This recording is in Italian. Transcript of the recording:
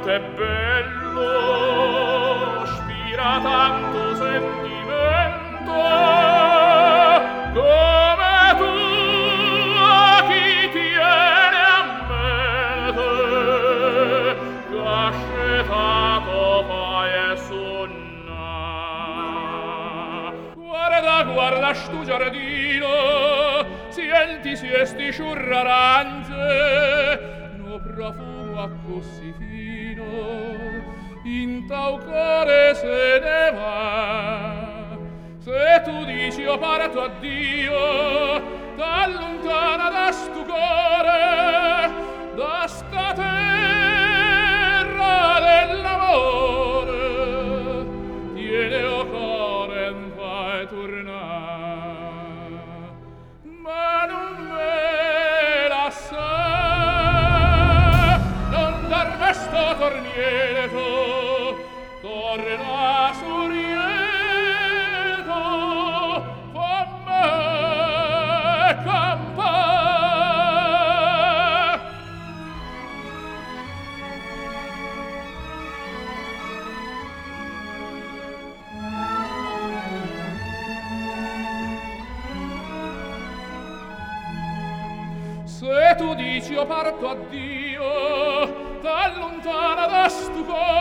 è bello, spira tanto sentimento, come tu a chi tiene a mente, cascetato fai e sonna. Guarda stu giardino, sienti sti sciurraranze, no profumo a così fino, in tau core se ne va. Se tu dici io parto a Dio, t'allontana da stu core, da sta terra dell'amore, tiene o core in fai tornare, ma non me la sa, non dar resto tornieto, torna surieto, fammi campare. Se tu dici io parto a Dio, t'allontana da stu cuore,